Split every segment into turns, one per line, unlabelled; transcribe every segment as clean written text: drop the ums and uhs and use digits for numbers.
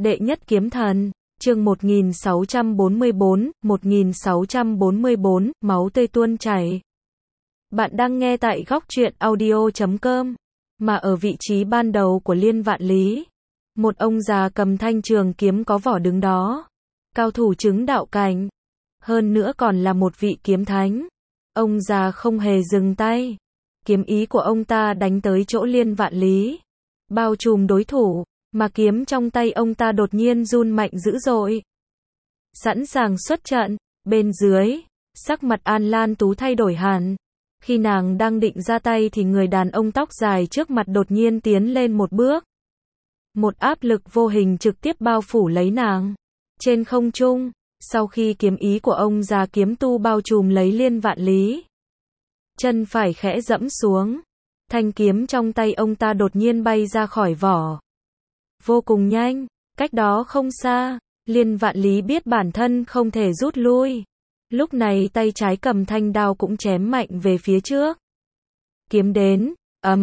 Đệ nhất kiếm thần, chương 1644, máu tươi tuôn chảy. Bạn đang nghe tại góc truyện audio.com, mà ở vị trí ban đầu của Liên Vạn Lý. Một ông già cầm thanh trường kiếm có vỏ đứng đó. Cao thủ chứng đạo cảnh. Hơn nữa còn là một vị kiếm thánh. Ông già không hề dừng tay. Kiếm ý của ông ta đánh tới chỗ Liên Vạn Lý. Bao trùm đối thủ. Mà kiếm trong tay ông ta đột nhiên run mạnh dữ dội. Sẵn sàng xuất trận, bên dưới, sắc mặt An Lan Tú thay đổi hẳn. Khi nàng đang định ra tay thì người đàn ông tóc dài trước mặt đột nhiên tiến lên một bước. Một áp lực vô hình trực tiếp bao phủ lấy nàng. Trên không trung, sau khi kiếm ý của ông già kiếm tu bao trùm lấy Liên Vạn Lý. Chân phải khẽ dẫm xuống. Thanh kiếm trong tay ông ta đột nhiên bay ra khỏi vỏ. Vô cùng nhanh, cách đó không xa, Liên Vạn Lý biết bản thân không thể rút lui. Lúc này tay trái cầm thanh đao cũng chém mạnh về phía trước. Kiếm đến,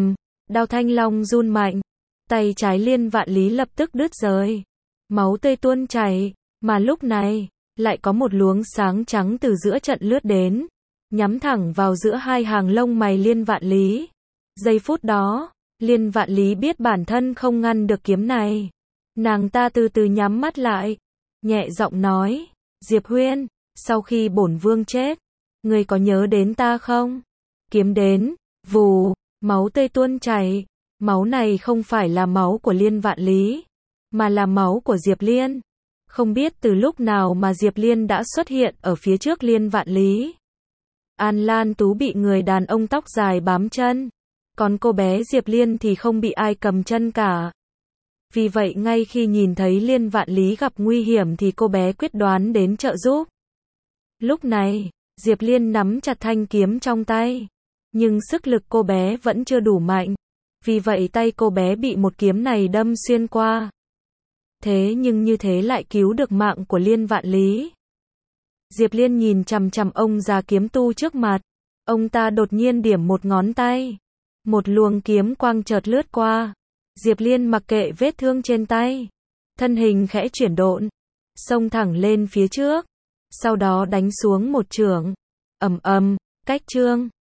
đao thanh long run mạnh. Tay trái Liên Vạn Lý lập tức đứt rời. Máu tươi tuôn chảy, mà lúc này, lại có một luồng sáng trắng từ giữa trận lướt đến. Nhắm thẳng vào giữa hai hàng lông mày Liên Vạn Lý. Giây phút đó, Liên Vạn Lý biết bản thân không ngăn được kiếm này. Nàng ta từ từ nhắm mắt lại, nhẹ giọng nói, Diệp Huyên, sau khi bổn vương chết, ngươi có nhớ đến ta không? Kiếm đến, vù, máu tươi tuôn chảy. Máu này không phải là máu của Liên Vạn Lý, mà là máu của Diệp Liên. Không biết từ lúc nào mà Diệp Liên đã xuất hiện ở phía trước Liên Vạn Lý. An Lan Tú bị người đàn ông tóc dài bám chân. Còn cô bé Diệp Liên thì không bị ai cầm chân cả. Vì vậy ngay khi nhìn thấy Liên Vạn Lý gặp nguy hiểm thì cô bé quyết đoán đến trợ giúp. Lúc này, Diệp Liên nắm chặt thanh kiếm trong tay. Nhưng sức lực cô bé vẫn chưa đủ mạnh. Vì vậy tay cô bé bị một kiếm này đâm xuyên qua. Thế nhưng như thế lại cứu được mạng của Liên Vạn Lý. Diệp Liên nhìn chằm chằm ông già kiếm tu trước mặt. Ông ta đột nhiên điểm một ngón tay. Một luồng kiếm quang chợt lướt qua. Diệp Liên mặc kệ vết thương trên tay. Thân hình khẽ chuyển độn. Xông thẳng lên phía trước. Sau đó đánh xuống một chưởng. Cách chương.